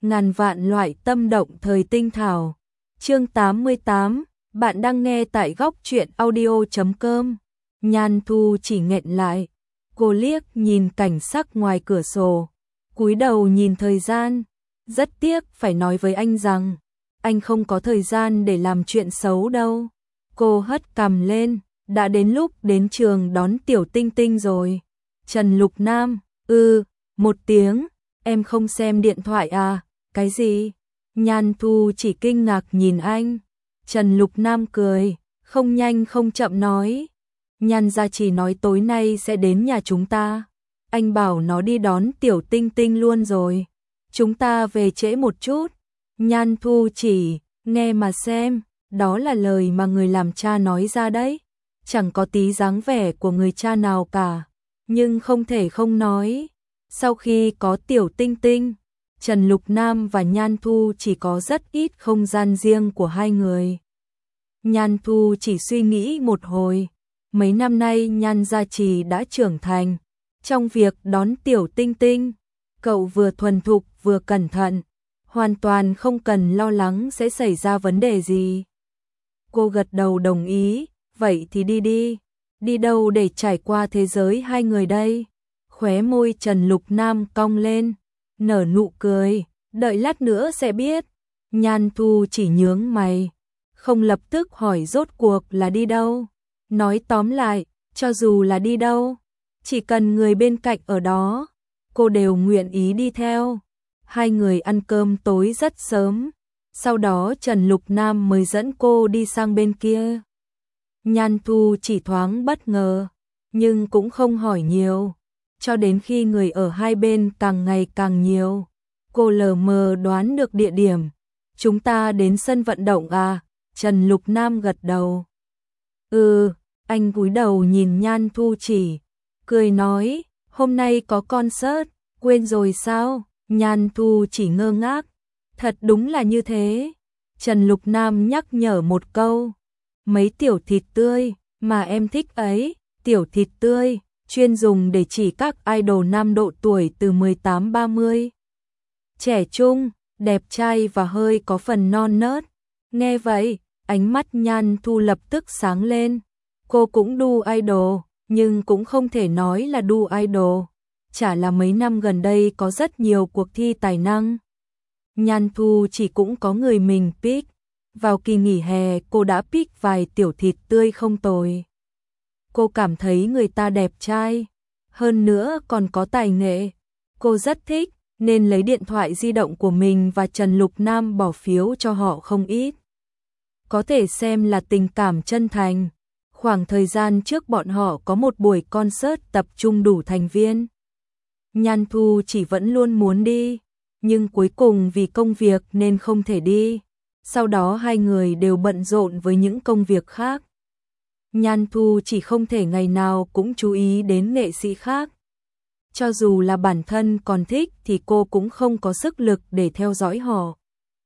ngàn vạn loại tâm động thời tinh thảo. Chương 88, bạn đang nghe tại góc truyện audio.com. Nhan Thu chỉ nghẹn lại, cô liếc nhìn cảnh sắc ngoài cửa sổ, cúi đầu nhìn thời gian, rất tiếc phải nói với anh rằng anh không có thời gian để làm chuyện xấu đâu. Cô hất cằm lên, đã đến lúc đến trường đón Tiểu Tinh Tinh rồi. Trần Lục Nam, một tiếng, em không xem điện thoại à? Cái gì? Nhan Thu chỉ kinh ngạc nhìn anh. Trần Lục Nam cười, không nhanh không chậm nói. Nhan gia chỉ nói tối nay sẽ đến nhà chúng ta. Anh bảo nó đi đón Tiểu Tinh Tinh luôn rồi. Chúng ta về trễ một chút. Nhan Thu chỉ, nghe mà xem, đó là lời mà người làm cha nói ra đấy. Chẳng có tí dáng vẻ của người cha nào cả. Nhưng không thể không nói. Sau khi có Tiểu Tinh Tinh, Trần Lục Nam và Nhan Thu chỉ có rất ít không gian riêng của hai người. Nhan Thu chỉ suy nghĩ một hồi. Mấy năm nay Nhan Gia Trì đã trưởng thành. Trong việc đón Tiểu Tinh Tinh, cậu vừa thuần thục vừa cẩn thận, hoàn toàn không cần lo lắng sẽ xảy ra vấn đề gì. Cô gật đầu đồng ý, vậy thì đi đi. Đi đâu để trải qua thế giới hai người đây? Khóe môi Trần Lục Nam cong lên, nở nụ cười, đợi lát nữa sẽ biết. Nhan Thu chỉ nhướng mày, không lập tức hỏi rốt cuộc là đi đâu. Nói tóm lại, cho dù là đi đâu, chỉ cần người bên cạnh ở đó, cô đều nguyện ý đi theo. Hai người ăn cơm tối rất sớm, sau đó Trần Lục Nam mới dẫn cô đi sang bên kia. Nhan Thu chỉ thoáng bất ngờ, nhưng cũng không hỏi nhiều. Cho đến khi người ở hai bên càng ngày càng nhiều, cô lờ mờ đoán được địa điểm. Chúng ta đến sân vận động à? Trần Lục Nam gật đầu. Anh cúi đầu nhìn Nhan Thu chỉ, cười nói, hôm nay có concert, quên rồi sao? Nhan Thu chỉ ngơ ngác, thật đúng là như thế. Trần Lục Nam nhắc nhở một câu, mấy tiểu thịt tươi mà em thích ấy, tiểu thịt tươi, chuyên dùng để chỉ các idol nam độ tuổi từ 18-30. Trẻ trung, đẹp trai và hơi có phần non nớt. Nghe vậy, ánh mắt Nhan Thu lập tức sáng lên. Cô cũng đu idol, nhưng cũng không thể nói là đu idol. Chả là mấy năm gần đây có rất nhiều cuộc thi tài năng. Nhan Thu chỉ cũng có người mình pick. Vào kỳ nghỉ hè cô đã pick vài tiểu thịt tươi không tồi. Cô cảm thấy người ta đẹp trai, hơn nữa còn có tài nghệ. Cô rất thích, nên lấy điện thoại di động của mình và Trần Lục Nam bỏ phiếu cho họ không ít. Có thể xem là tình cảm chân thành. Khoảng thời gian trước bọn họ có một buổi concert tập trung đủ thành viên. Nhan Thu chỉ vẫn luôn muốn đi, nhưng cuối cùng vì công việc nên không thể đi. Sau đó hai người đều bận rộn với những công việc khác. Nhan Thu chỉ không thể ngày nào cũng chú ý đến nghệ sĩ khác. Cho dù là bản thân còn thích thì cô cũng không có sức lực để theo dõi họ.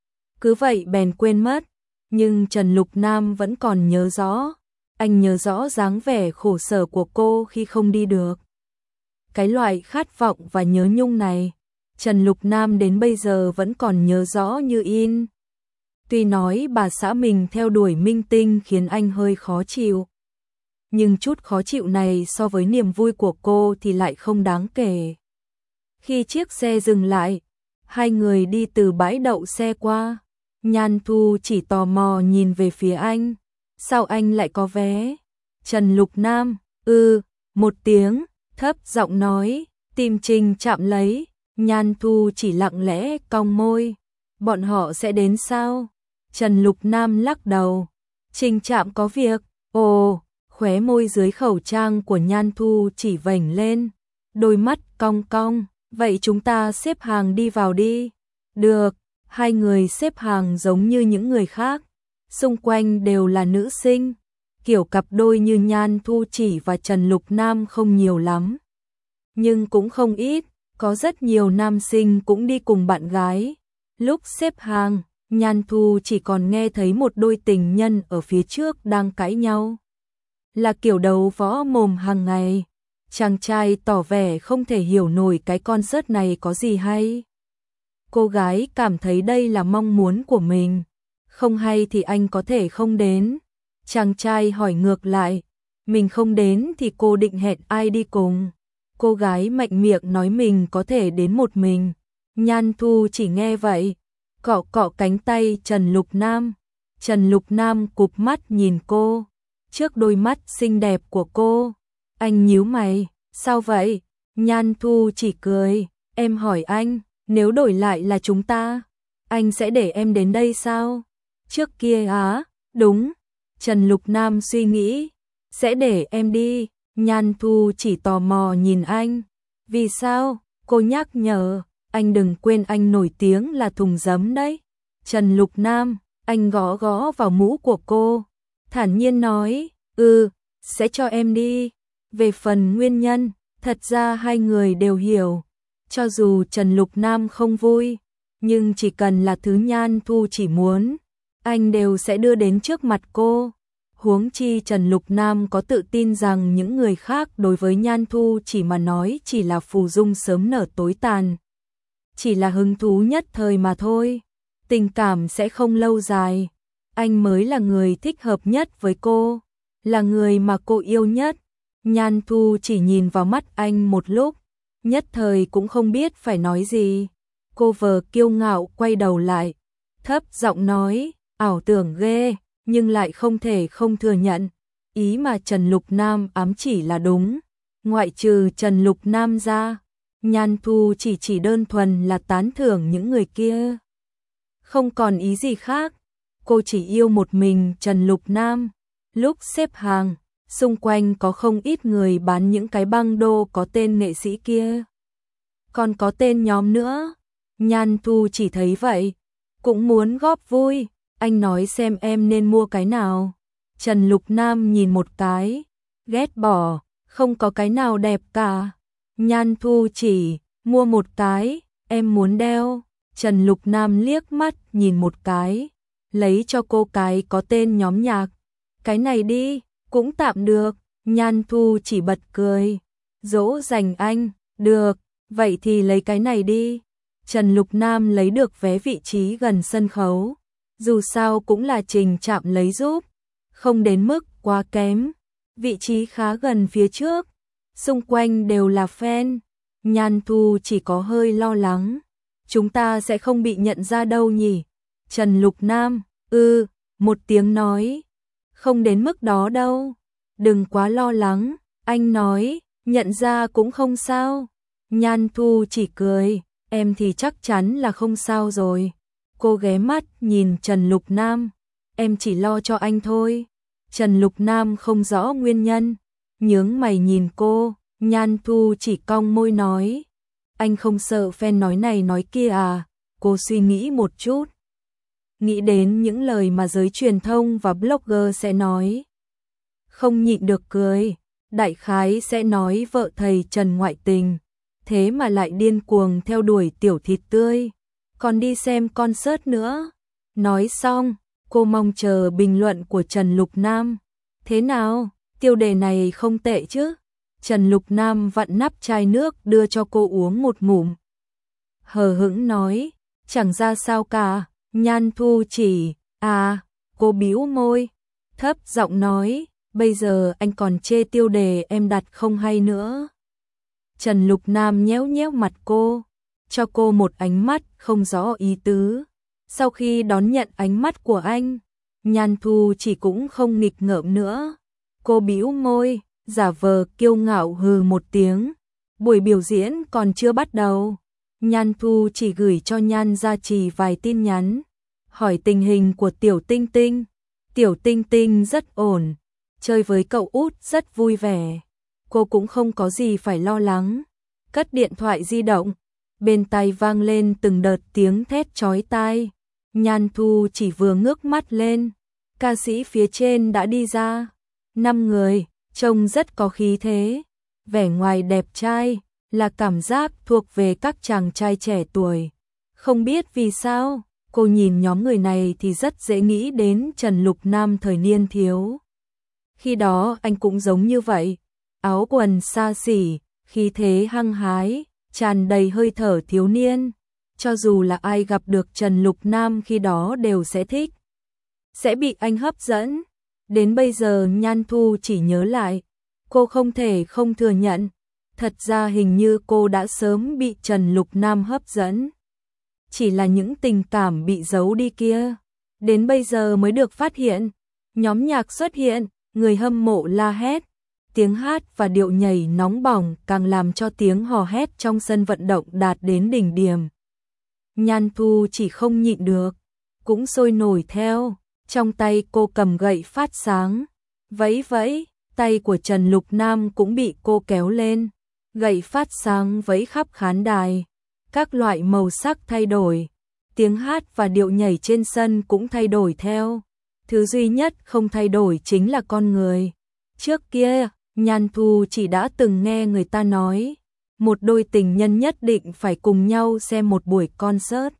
Cứ vậy bèn quên mất, nhưng Trần Lục Nam vẫn còn nhớ rõ. Anh nhớ rõ dáng vẻ khổ sở của cô khi không đi được. Cái loại khát vọng và nhớ nhung này, Trần Lục Nam đến bây giờ vẫn còn nhớ rõ như in. Tuy nói bà xã mình theo đuổi minh tinh khiến anh hơi khó chịu, nhưng chút khó chịu này so với niềm vui của cô thì lại không đáng kể. Khi chiếc xe dừng lại, hai người đi từ bãi đậu xe qua. Nhan Thu chỉ tò mò nhìn về phía anh. Sao anh lại có vé? Trần Lục Nam, một tiếng, thấp giọng nói, tìm Trình Trạm lấy. Nhan Thu chỉ lặng lẽ cong môi. Bọn họ sẽ đến sao? Trần Lục Nam lắc đầu. Trình Trạm có việc. Ồ, khóe môi dưới khẩu trang của Nhan Thu chỉ vểnh lên. Đôi mắt cong cong. Vậy chúng ta xếp hàng đi vào đi. Được, hai người xếp hàng giống như những người khác. Xung quanh đều là nữ sinh. Kiểu cặp đôi như Nhan Thu chỉ và Trần Lục Nam không nhiều lắm. Nhưng cũng không ít, có rất nhiều nam sinh cũng đi cùng bạn gái. Lúc xếp hàng, Nhan Thu chỉ còn nghe thấy một đôi tình nhân ở phía trước đang cãi nhau. Là kiểu đấu võ mồm hàng ngày. Chàng trai tỏ vẻ không thể hiểu nổi cái concert này có gì hay. Cô gái cảm thấy đây là mong muốn của mình. Không hay thì anh có thể không đến. Chàng trai hỏi ngược lại, mình không đến thì cô định hẹn ai đi cùng? Cô gái mạnh miệng nói mình có thể đến một mình. Nhan Thu chỉ nghe vậy, cọ cọ cánh tay Trần Lục Nam. Trần Lục Nam cụp mắt nhìn cô, trước đôi mắt xinh đẹp của cô. Anh nhíu mày, sao vậy? Nhan Thu chỉ cười, em hỏi anh, nếu đổi lại là chúng ta, anh sẽ để em đến đây sao? Trước kia á, đúng. Trần Lục Nam suy nghĩ, sẽ để em đi. Nhan Thu chỉ tò mò nhìn anh. Vì sao? Cô nhắc nhở, anh đừng quên anh nổi tiếng là thùng giấm đấy. Trần Lục Nam, anh gõ gõ vào mũ của cô, thản nhiên nói, sẽ cho em đi. Về phần nguyên nhân, thật ra hai người đều hiểu. Cho dù Trần Lục Nam không vui, nhưng chỉ cần là thứ Nhan Thu chỉ muốn, anh đều sẽ đưa đến trước mặt cô. Huống chi Trần Lục Nam có tự tin rằng những người khác đối với Nhan Thu chỉ mà nói chỉ là phù dung sớm nở tối tàn. Chỉ là hứng thú nhất thời mà thôi. Tình cảm sẽ không lâu dài. Anh mới là người thích hợp nhất với cô, là người mà cô yêu nhất. Nhan Thu chỉ nhìn vào mắt anh một lúc, nhất thời cũng không biết phải nói gì. Cô vờ kiêu ngạo quay đầu lại, thấp giọng nói, ảo tưởng ghê, nhưng lại không thể không thừa nhận. Ý mà Trần Lục Nam ám chỉ là đúng. Ngoại trừ Trần Lục Nam ra, Nhan Thu chỉ đơn thuần là tán thưởng những người kia. Không còn ý gì khác. Cô chỉ yêu một mình Trần Lục Nam. Lúc xếp hàng, xung quanh có không ít người bán những cái băng đô có tên nghệ sĩ kia. Còn có tên nhóm nữa. Nhan Thu chỉ thấy vậy, cũng muốn góp vui. Anh nói xem em nên mua cái nào. Trần Lục Nam nhìn một cái, ghét bỏ, không có cái nào đẹp cả. Nhan Thu chỉ, mua một cái, em muốn đeo. Trần Lục Nam liếc mắt nhìn một cái, lấy cho cô cái có tên nhóm nhạc. Cái này đi, cũng tạm được. Nhan Thu chỉ bật cười, dỗ dành anh, được, vậy thì lấy cái này đi. Trần Lục Nam lấy được vé vị trí gần sân khấu. Dù sao cũng là Trình Trạm lấy giúp, không đến mức quá kém. Vị trí khá gần phía trước, xung quanh đều là fan. Nhan Thu chỉ có hơi lo lắng, chúng ta sẽ không bị nhận ra đâu nhỉ? Trần Lục Nam, một tiếng nói, không đến mức đó đâu, đừng quá lo lắng. Anh nói, nhận ra cũng không sao. Nhan Thu chỉ cười, em thì chắc chắn là không sao rồi. Cô ghé mắt nhìn Trần Lục Nam, em chỉ lo cho anh thôi. Trần Lục Nam không rõ nguyên nhân, nhướng mày nhìn cô. Nhan Thu chỉ cong môi nói, anh không sợ fan nói này nói kia à? Cô suy nghĩ một chút, nghĩ đến những lời mà giới truyền thông và blogger sẽ nói, không nhịn được cười. Đại khái sẽ nói vợ thầy Trần ngoại tình, thế mà lại điên cuồng theo đuổi tiểu thịt tươi, còn đi xem concert nữa. Nói xong, cô mong chờ bình luận của Trần Lục Nam. Thế nào, tiêu đề này không tệ chứ? Trần Lục Nam vặn nắp chai nước đưa cho cô uống một ngụm. Hờ hững nói, chẳng ra sao cả. Nhan Thu chỉ, cô bĩu môi, thấp giọng nói, bây giờ anh còn chê tiêu đề em đặt không hay nữa. Trần Lục Nam nhéo nhéo mặt cô, cho cô một ánh mắt không rõ ý tứ. Sau khi đón nhận ánh mắt của anh, Nhan Thu chỉ cũng không nghịch ngợm nữa. Cô bĩu môi, giả vờ kiêu ngạo hừ một tiếng. Buổi biểu diễn còn chưa bắt đầu. Nhan Thu chỉ gửi cho Nhan Gia Trì vài tin nhắn, hỏi tình hình của Tiểu Tinh Tinh. Tiểu Tinh Tinh rất ổn, chơi với cậu út rất vui vẻ. Cô cũng không có gì phải lo lắng. Cất điện thoại di động, bên tai vang lên từng đợt tiếng thét chói tai. Nhan Thu chỉ vừa ngước mắt lên, ca sĩ phía trên đã đi ra. 5 người, trông rất có khí thế, vẻ ngoài đẹp trai, là cảm giác thuộc về các chàng trai trẻ tuổi. Không biết vì sao, cô nhìn nhóm người này thì rất dễ nghĩ đến Trần Lục Nam thời niên thiếu. Khi đó anh cũng giống như vậy, áo quần xa xỉ, khí thế hăng hái, tràn đầy hơi thở thiếu niên. cho dù là ai gặp được Trần Lục Nam khi đó đều sẽ thích, sẽ bị anh hấp dẫn. Đến bây giờ Nhan Thu chỉ nhớ lại, cô không thể không thừa nhận, thật ra hình như cô đã sớm bị Trần Lục Nam hấp dẫn. Chỉ là những tình cảm bị giấu đi kia, đến bây giờ mới được phát hiện. Nhóm nhạc xuất hiện, người hâm mộ la hét, tiếng hát và điệu nhảy nóng bỏng càng làm cho tiếng hò hét trong sân vận động đạt đến đỉnh điểm. Nhan Thu chỉ không nhịn được, cũng sôi nổi theo, trong tay cô cầm gậy phát sáng, vẫy vẫy, tay của Trần Lục Nam cũng bị cô kéo lên, gậy phát sáng vẫy khắp khán đài, các loại màu sắc thay đổi, tiếng hát và điệu nhảy trên sân cũng thay đổi theo. Thứ duy nhất không thay đổi chính là con người. Trước kia, Nhan Thu chỉ đã từng nghe người ta nói, một đôi tình nhân nhất định phải cùng nhau xem một buổi concert.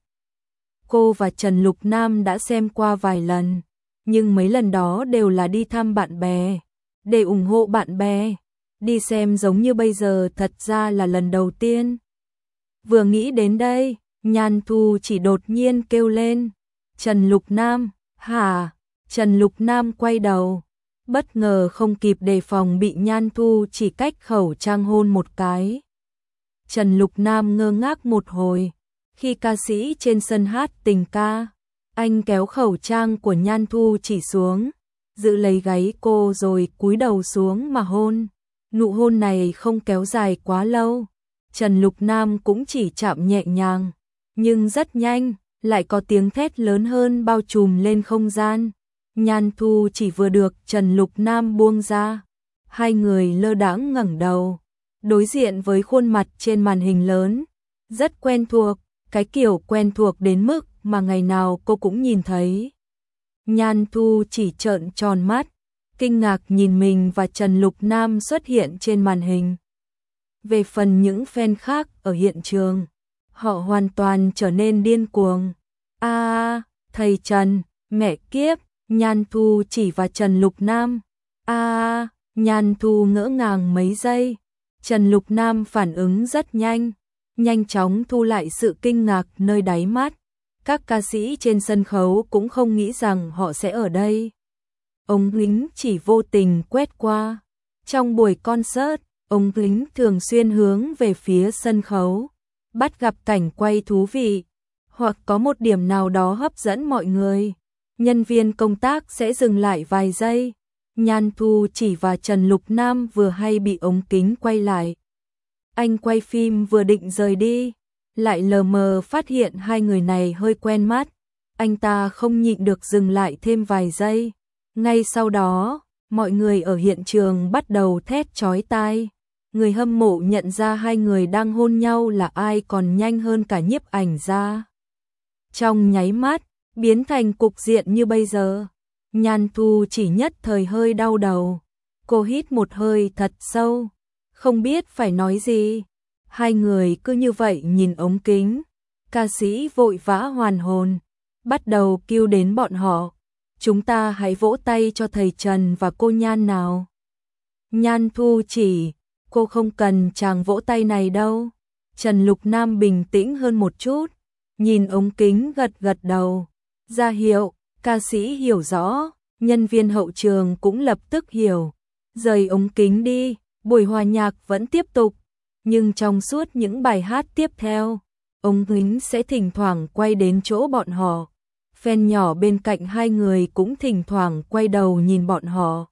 Cô và Trần Lục Nam đã xem qua vài lần, nhưng mấy lần đó đều là đi thăm bạn bè, để ủng hộ bạn bè. Đi xem giống như bây giờ thật ra là lần đầu tiên. Vừa nghĩ đến đây, Nhan Thu chỉ đột nhiên kêu lên, Trần Lục Nam, hả? Trần Lục Nam quay đầu, bất ngờ không kịp đề phòng bị Nhan Thu chỉ cách khẩu trang hôn một cái. Trần Lục Nam ngơ ngác một hồi, khi ca sĩ trên sân hát tình ca, anh kéo khẩu trang của Nhan Thu chỉ xuống, giữ lấy gáy cô rồi cúi đầu xuống mà hôn. Nụ hôn này không kéo dài quá lâu, Trần Lục Nam cũng chỉ chạm nhẹ nhàng, nhưng rất nhanh, lại có tiếng thét lớn hơn bao trùm lên không gian. Nhan Thu chỉ vừa được Trần Lục Nam buông ra, hai người lơ đãng ngẩng đầu, đối diện với khuôn mặt trên màn hình lớn, rất quen thuộc, cái kiểu quen thuộc đến mức mà ngày nào cô cũng nhìn thấy. Nhan Thu chỉ trợn tròn mắt, kinh ngạc nhìn mình và Trần Lục Nam xuất hiện trên màn hình. Về phần những fan khác ở hiện trường, họ hoàn toàn trở nên điên cuồng. Thầy Trần, mẹ kiếp, Nhan Thu chỉ và Trần Lục Nam. Nhan Thu ngỡ ngàng mấy giây. Trần Lục Nam phản ứng rất nhanh, nhanh chóng thu lại sự kinh ngạc nơi đáy mắt. Các ca sĩ trên sân khấu cũng không nghĩ rằng họ sẽ ở đây. Ống kính chỉ vô tình quét qua. Trong buổi concert, ống kính thường xuyên hướng về phía sân khấu, bắt gặp cảnh quay thú vị, hoặc có một điểm nào đó hấp dẫn mọi người. Nhân viên công tác sẽ dừng lại vài giây. Nhan Thu chỉ và Trần Lục Nam vừa hay bị ống kính quay lại. Anh quay phim vừa định rời đi, lại lờ mờ phát hiện hai người này hơi quen mắt. Anh ta không nhịn được dừng lại thêm vài giây. Ngay sau đó, mọi người ở hiện trường bắt đầu thét chói tai. Người hâm mộ nhận ra hai người đang hôn nhau là ai còn nhanh hơn cả nhiếp ảnh gia. Trong nháy mắt, biến thành cục diện như bây giờ. Nhan Thu chỉ nhất thời hơi đau đầu. Cô hít một hơi thật sâu, không biết phải nói gì. Hai người cứ như vậy nhìn ống kính. Ca sĩ vội vã hoàn hồn, bắt đầu kêu đến bọn họ. Chúng ta hãy vỗ tay cho thầy Trần và cô Nhan nào. Nhan Thu chỉ, cô không cần chàng vỗ tay này đâu. Trần Lục Nam bình tĩnh hơn một chút, nhìn ống kính gật gật đầu, ra hiệu. Ca sĩ hiểu rõ, nhân viên hậu trường cũng lập tức hiểu. Rời ống kính đi, buổi hòa nhạc vẫn tiếp tục, nhưng trong suốt những bài hát tiếp theo, ống kính sẽ thỉnh thoảng quay đến chỗ bọn họ. Fan nhỏ bên cạnh hai người cũng thỉnh thoảng quay đầu nhìn bọn họ.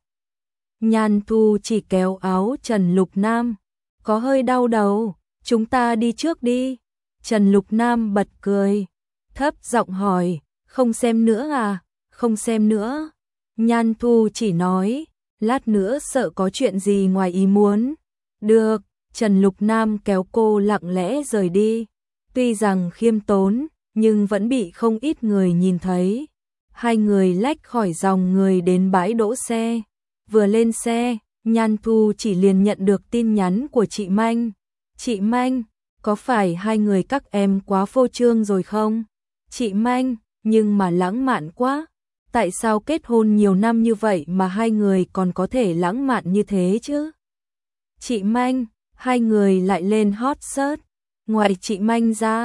Nhan Thu chỉ kéo áo Trần Lục Nam, có hơi đau đầu, chúng ta đi trước đi. Trần Lục Nam bật cười, thấp giọng hỏi, không xem nữa à? Không xem nữa. Nhan Thu chỉ nói, lát nữa sợ có chuyện gì ngoài ý muốn. Được, Trần Lục Nam kéo cô lặng lẽ rời đi. Tuy rằng khiêm tốn, nhưng vẫn bị không ít người nhìn thấy. Hai người lách khỏi dòng người đến bãi đỗ xe. Vừa lên xe, Nhan Thu chỉ liền nhận được tin nhắn của chị Manh. Chị Manh, có phải hai người các em quá phô trương rồi không? Chị Manh, nhưng mà lãng mạn quá. Tại sao kết hôn nhiều năm như vậy mà hai người còn có thể lãng mạn như thế chứ? Chị Manh, hai người lại lên hot search. Ngoài chị Manh ra,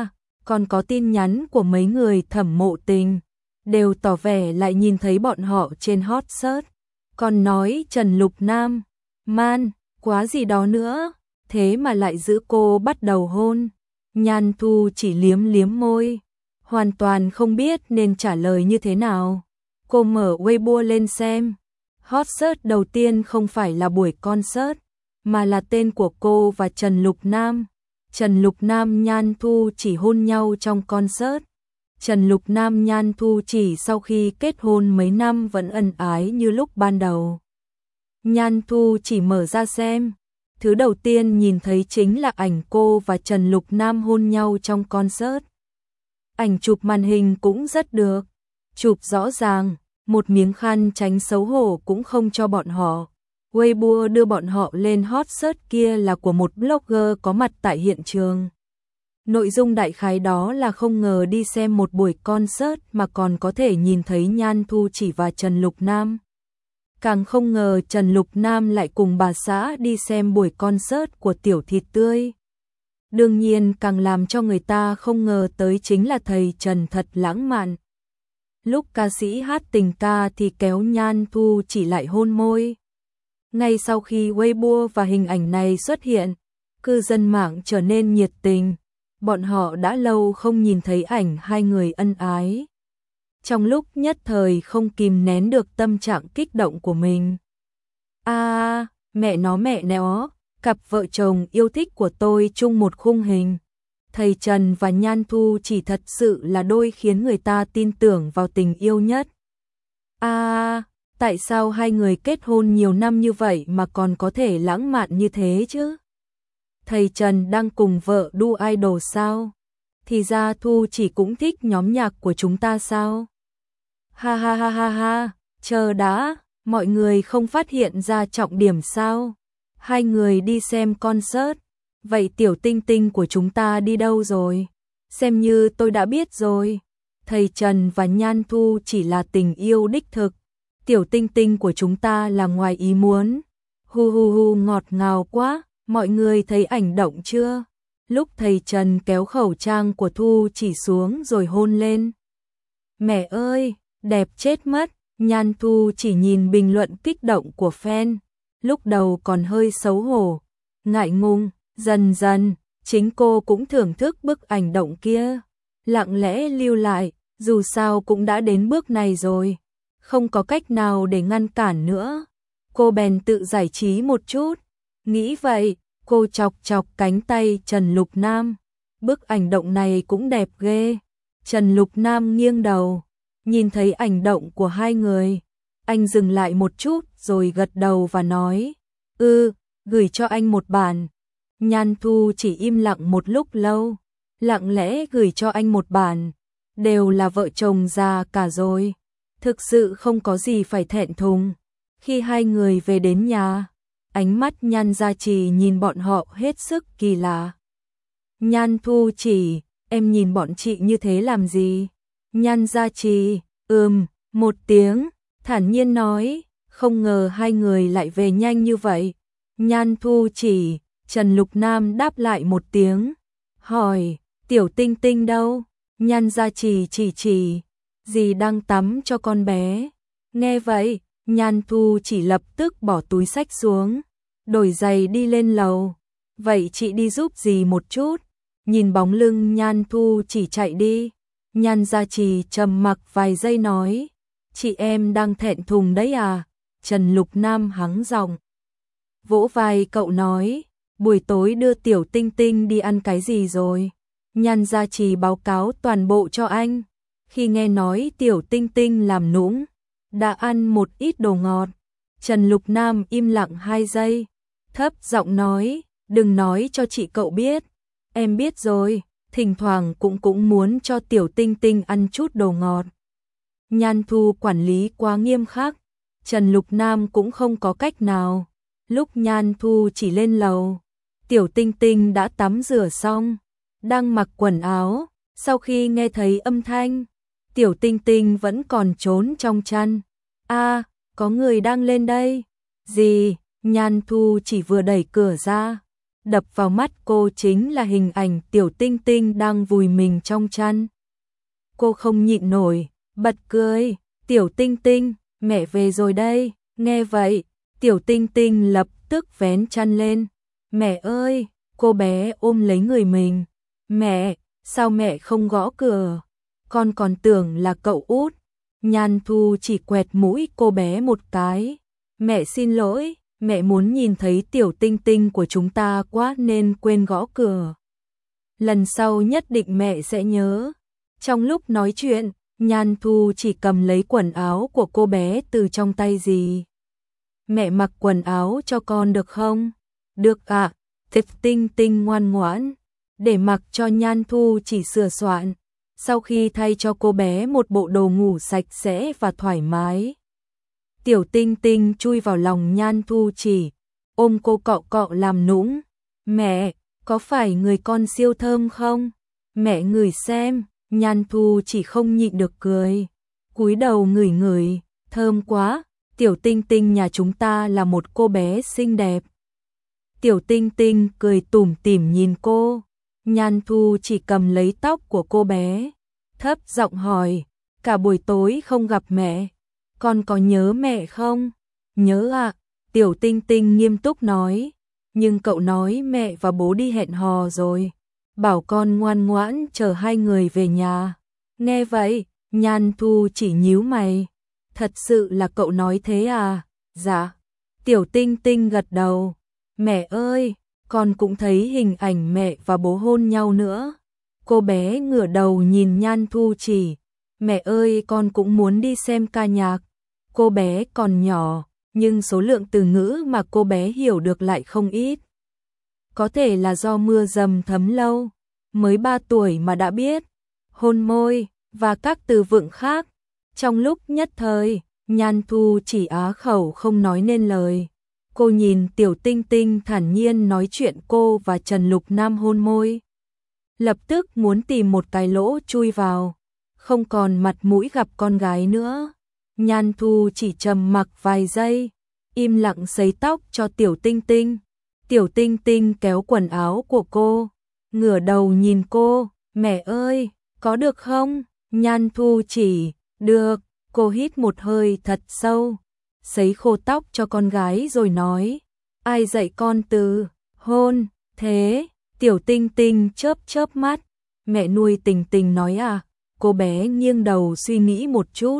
còn có tin nhắn của mấy người Thẩm Mộ Tình, đều tỏ vẻ lại nhìn thấy bọn họ trên hot search, còn nói Trần Lục Nam, man, quá gì đó nữa, thế mà lại giữ cô bắt đầu hôn. Nhan Thu chỉ liếm liếm môi, hoàn toàn không biết nên trả lời như thế nào. Cô mở Weibo lên xem, hot search đầu tiên không phải là buổi concert, mà là tên của cô và Trần Lục Nam. Trần Lục Nam Nhan Thu chỉ hôn nhau trong concert. Trần Lục Nam Nhan Thu chỉ sau khi kết hôn mấy năm vẫn ân ái như lúc ban đầu. Nhan Thu chỉ mở ra xem, thứ đầu tiên nhìn thấy chính là ảnh cô và Trần Lục Nam hôn nhau trong concert. Ảnh chụp màn hình cũng rất được, chụp rõ ràng, một miếng khăn tránh xấu hổ cũng không cho bọn họ. Weibo đưa bọn họ lên hot search kia là của một blogger có mặt tại hiện trường. Nội dung đại khái đó là không ngờ đi xem một buổi concert mà còn có thể nhìn thấy Nhan Thu Chỉ và Trần Lục Nam. Càng không ngờ Trần Lục Nam lại cùng bà xã đi xem buổi concert của Tiểu Thịt Tươi. Đương nhiên càng làm cho người ta không ngờ tới chính là thầy Trần thật lãng mạn. Lúc ca sĩ hát tình ca thì kéo Nhan Thu Chỉ lại hôn môi. Ngay sau khi Weibo và hình ảnh này xuất hiện, cư dân mạng trở nên nhiệt tình. Bọn họ đã lâu không nhìn thấy ảnh hai người ân ái. Trong lúc nhất thời không kìm nén được tâm trạng kích động của mình. Mẹ nó, cặp vợ chồng yêu thích của tôi chung một khung hình. Thầy Trần và Nhan Thu Chỉ thật sự là đôi khiến người ta tin tưởng vào tình yêu nhất. Tại sao hai người kết hôn nhiều năm như vậy mà còn có thể lãng mạn như thế chứ? Thầy Trần đang cùng vợ đu idol sao? Thì ra Thu Chỉ cũng thích nhóm nhạc của chúng ta sao? Ha, chờ đã, mọi người không phát hiện ra trọng điểm sao? Hai người đi xem concert, vậy Tiểu Tinh Tinh của chúng ta đi đâu rồi? Xem như tôi đã biết rồi. Thầy Trần và Nhan Thu Chỉ là tình yêu đích thực. Tiểu Tinh Tinh của chúng ta là ngoài ý muốn. Hu ngọt ngào quá, mọi người thấy ảnh động chưa? Lúc thầy Trần kéo khẩu trang của Thu Chỉ xuống rồi hôn lên. Mẹ ơi, đẹp chết mất. Nhan Thu Chỉ nhìn bình luận kích động của fan, lúc đầu còn hơi xấu hổ, ngại ngùng, dần dần, chính cô cũng thưởng thức bức ảnh động kia, lặng lẽ lưu lại, dù sao cũng đã đến bước này rồi, không có cách nào để ngăn cản nữa. Cô bèn tự giải trí một chút, nghĩ vậy, cô chọc chọc cánh tay Trần Lục Nam, bức ảnh động này cũng đẹp ghê. Trần Lục Nam nghiêng đầu, nhìn thấy ảnh động của hai người, anh dừng lại một chút rồi gật đầu và nói, gửi cho anh một bản. Nhan Thu Chỉ im lặng một lúc lâu, lặng lẽ gửi cho anh một bản, đều là vợ chồng già cả rồi, thực sự không có gì phải thẹn thùng. Khi hai người về đến nhà, ánh mắt Nhan Gia Trì nhìn bọn họ hết sức kỳ lạ. Nhan Thu Chỉ, em nhìn bọn chị như thế làm gì? Nhan Gia Trì, một tiếng, thản nhiên nói, không ngờ hai người lại về nhanh như vậy. Nhan Thu Chỉ, Trần Lục Nam đáp lại một tiếng, hỏi, Tiểu Tinh Tinh đâu? Nhan Gia Trì chỉ, dì đang tắm cho con bé. Nghe vậy, Nhan Thu Chỉ lập tức bỏ túi xách xuống, đổi giày đi lên lầu. Vậy chị đi giúp dì một chút. Nhìn bóng lưng Nhan Thu Chỉ chạy đi, Nhan Gia Trì trầm mặc vài giây nói, chị em đang thẹn thùng đấy à? Trần Lục Nam hắng giọng, vỗ vai cậu nói, buổi tối đưa Tiểu Tinh Tinh đi ăn cái gì rồi? Nhan Gia Trì báo cáo toàn bộ cho anh. Khi nghe nói Tiểu Tinh Tinh làm nũng, đã ăn một ít đồ ngọt. Trần Lục Nam im lặng 2 giây, thấp giọng nói, đừng nói cho chị cậu biết. Em biết rồi, thỉnh thoảng cũng muốn cho Tiểu Tinh Tinh ăn chút đồ ngọt. Nhan Thu quản lý quá nghiêm khắc, Trần Lục Nam cũng không có cách nào. Lúc Nhan Thu chỉ lên lầu, Tiểu Tinh Tinh đã tắm rửa xong, đang mặc quần áo. Sau khi nghe thấy âm thanh, Tiểu Tinh Tinh vẫn còn trốn trong chăn. Có người đang lên đây. Gì? Nhan Thu chỉ vừa đẩy cửa ra, đập vào mắt cô chính là hình ảnh Tiểu Tinh Tinh đang vùi mình trong chăn. Cô không nhịn nổi, bật cười, Tiểu Tinh Tinh, mẹ về rồi đây, nghe vậy, Tiểu Tinh Tinh lập tức vén chăn lên, mẹ ơi, cô bé ôm lấy người mình, mẹ, sao mẹ không gõ cửa, con còn tưởng là cậu út. Nhan Thu chỉ quẹt mũi cô bé một cái, mẹ xin lỗi, mẹ muốn nhìn thấy Tiểu Tinh Tinh của chúng ta quá nên quên gõ cửa. Lần sau nhất định mẹ sẽ nhớ. Trong lúc nói chuyện, Nhan Thu chỉ cầm lấy quần áo của cô bé từ trong tay dì. Mẹ mặc quần áo cho con được không? Được ạ, Tiểu Tinh Tinh ngoan ngoãn. Để mặc cho Nhan Thu chỉ sửa soạn. Sau khi thay cho cô bé một bộ đồ ngủ sạch sẽ và thoải mái, Tiểu Tinh Tinh chui vào lòng Nhan Thu chỉ, ôm cô cọ cọ làm nũng. Mẹ, có phải người con siêu thơm không? Mẹ ngửi xem. Nhan Thu chỉ không nhịn được cười, cúi đầu ngửi ngửi, thơm quá, Tiểu Tinh Tinh nhà chúng ta là một cô bé xinh đẹp. Tiểu Tinh Tinh cười tủm tỉm nhìn cô, Nhan Thu chỉ cầm lấy tóc của cô bé, thấp giọng hỏi, cả buổi tối không gặp mẹ, con có nhớ mẹ không? Nhớ ạ, Tiểu Tinh Tinh nghiêm túc nói, nhưng cậu nói mẹ và bố đi hẹn hò rồi. Bảo con ngoan ngoãn chờ hai người về nhà. Nghe vậy, Nhan Thu chỉ nhíu mày. Thật sự là cậu nói thế à? Dạ. Tiểu Tinh Tinh gật đầu. Mẹ ơi, con cũng thấy hình ảnh mẹ và bố hôn nhau nữa. Cô bé ngửa đầu nhìn Nhan Thu chỉ. Mẹ ơi, con cũng muốn đi xem ca nhạc. Cô bé còn nhỏ, nhưng số lượng từ ngữ mà cô bé hiểu được lại không ít. Có thể là do mưa dầm thấm lâu, mới 3 tuổi mà đã biết hôn môi và các từ vựng khác. Trong lúc nhất thời, Nhan Thu chỉ á khẩu không nói nên lời. Cô nhìn Tiểu Tinh Tinh thản nhiên nói chuyện cô và Trần Lục Nam hôn môi. Lập tức muốn tìm một cái lỗ chui vào, không còn mặt mũi gặp con gái nữa. Nhan Thu chỉ trầm mặc vài giây, im lặng sấy tóc cho Tiểu Tinh Tinh. Tiểu Tinh Tinh kéo quần áo của cô, ngửa đầu nhìn cô, mẹ ơi, có được không? Nhan Thu chỉ, được, cô hít một hơi thật sâu, sấy khô tóc cho con gái rồi nói, ai dạy con từ hôn, thế? Tiểu Tinh Tinh chớp chớp mắt, mẹ nuôi Tình Tình nói à? Cô bé nghiêng đầu suy nghĩ một chút.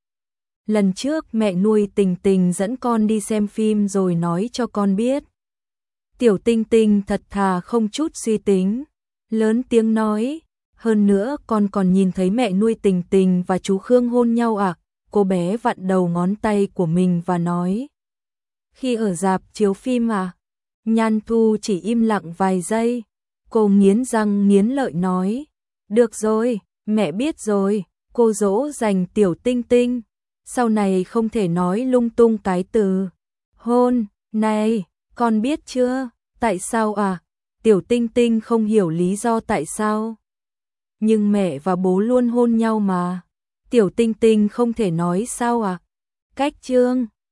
Lần trước mẹ nuôi Tình Tình dẫn con đi xem phim rồi nói cho con biết. Tiểu Tinh Tinh thật thà không chút suy tính, lớn tiếng nói, hơn nữa con còn nhìn thấy mẹ nuôi Tình Tình và chú Khương hôn nhau à? Cô bé vặn đầu ngón tay của mình và nói, khi ở rạp chiếu phim à? Nhan Thu chỉ im lặng vài giây, cô nghiến răng nghiến lợi nói, được rồi, mẹ biết rồi, cô dỗ dành Tiểu Tinh Tinh, sau này không thể nói lung tung cái từ hôn, này, con biết chưa, tại sao à? Tiểu Tinh Tinh không hiểu lý do tại sao. Nhưng mẹ và bố luôn hôn nhau mà. Tiểu Tinh Tinh không thể nói sao à? Cách chương